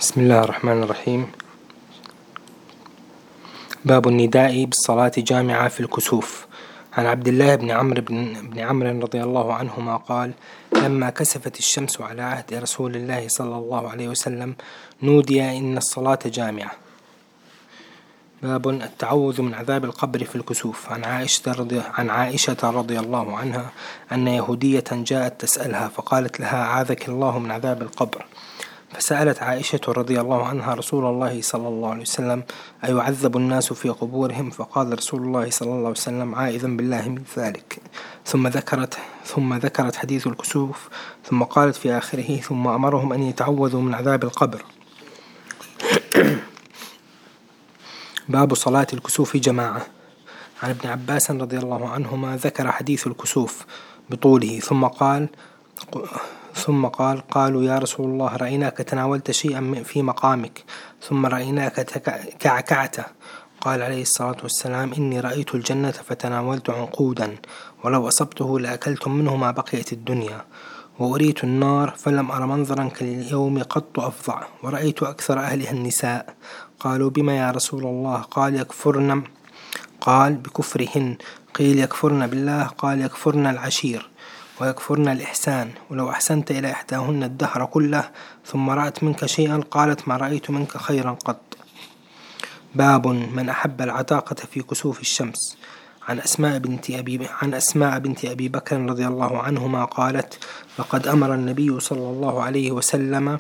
بسم الله الرحمن الرحيم. باب النداء بالصلاة جامعة في الكسوف. عن عبد الله بن عمرو رضي الله عنهما قال: لما كسفت الشمس على عهد رسول الله صلى الله عليه وسلم نودي إن الصلاة جامعة. باب التعوذ من عذاب القبر في الكسوف. عن عائشة رضي الله عنها أن يهودية جاءت تسألها فقالت لها: أعاذك الله من عذاب القبر. فسألت عائشة رضي الله عنها رسول الله صلى الله عليه وسلم: أيعذب الناس في قبورهم؟ فقال رسول الله صلى الله عليه وسلم: عائذا بالله من ذلك. ثم ذكرت حديث الكسوف، ثم قالت في آخره: ثم أمرهم أن يتعوذوا من عذاب القبر. باب صلاة الكسوف جماعة. عن ابن عباس رضي الله عنهما ذكر حديث الكسوف بطوله ثم قال: قالوا يا رسول الله رأيناك تناولت شيئا في مقامك ثم رأيناك كعكعته. قال عليه الصلاة والسلام: إني رأيت الجنة فتناولت عنقودا، ولو أصبته لأكلت منه ما بقيت الدنيا، وأريت النار فلم أر منظرا كاليوم قط أفظع، ورأيت أكثر أهلها النساء. قالوا: بما يا رسول الله؟ قال: بكفرهن. قيل: يكفرن بالله؟ قال: يكفرن العشير ويكفرن الإحسان، ولو أحسنت إلى إحداهن الدهر كله ثم رأت منك شيئا قالت: ما رأيت منك خيرا قط. باب من أحب العتاقة في كسوف الشمس. عن أسماء بنت أبي بكر رضي الله عنهما قالت: لقد أمر النبي صلى الله عليه وسلم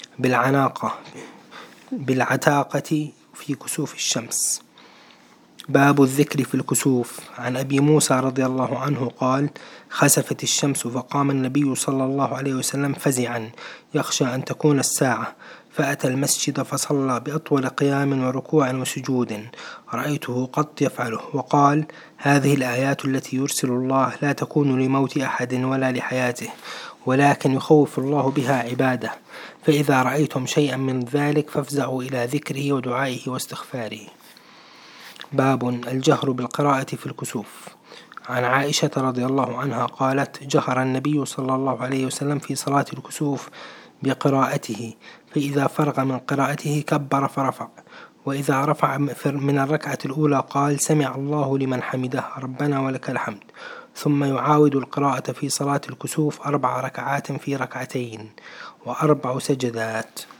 بالعتاقة في كسوف الشمس. باب الذكر في الكسوف. عن أبي موسى رضي الله عنه قال: خسفت الشمس فقام النبي صلى الله عليه وسلم فزعا يخشى أن تكون الساعة، فأتى المسجد فصلى بأطول قيام وركوع وسجود رأيته قط يفعله، وقال: هذه الآيات التي يرسل الله لا تكون لموت أحد ولا لحياته، ولكن يخوف الله بها عباده، فإذا رأيتم شيئا من ذلك فافزعوا إلى ذكره ودعائه واستغفاره. باب الجهر بالقراءة في الكسوف. عن عائشة رضي الله عنها قالت: جهر النبي صلى الله عليه وسلم في صلاة الكسوف بقراءته، فإذا فرغ من قراءته كبر فرفع، وإذا رفع من الركعة الأولى قال: سمع الله لمن حمده ربنا ولك الحمد، ثم يعاود القراءة في صلاة الكسوف 4 ركعات في ركعتين و4 سجدات.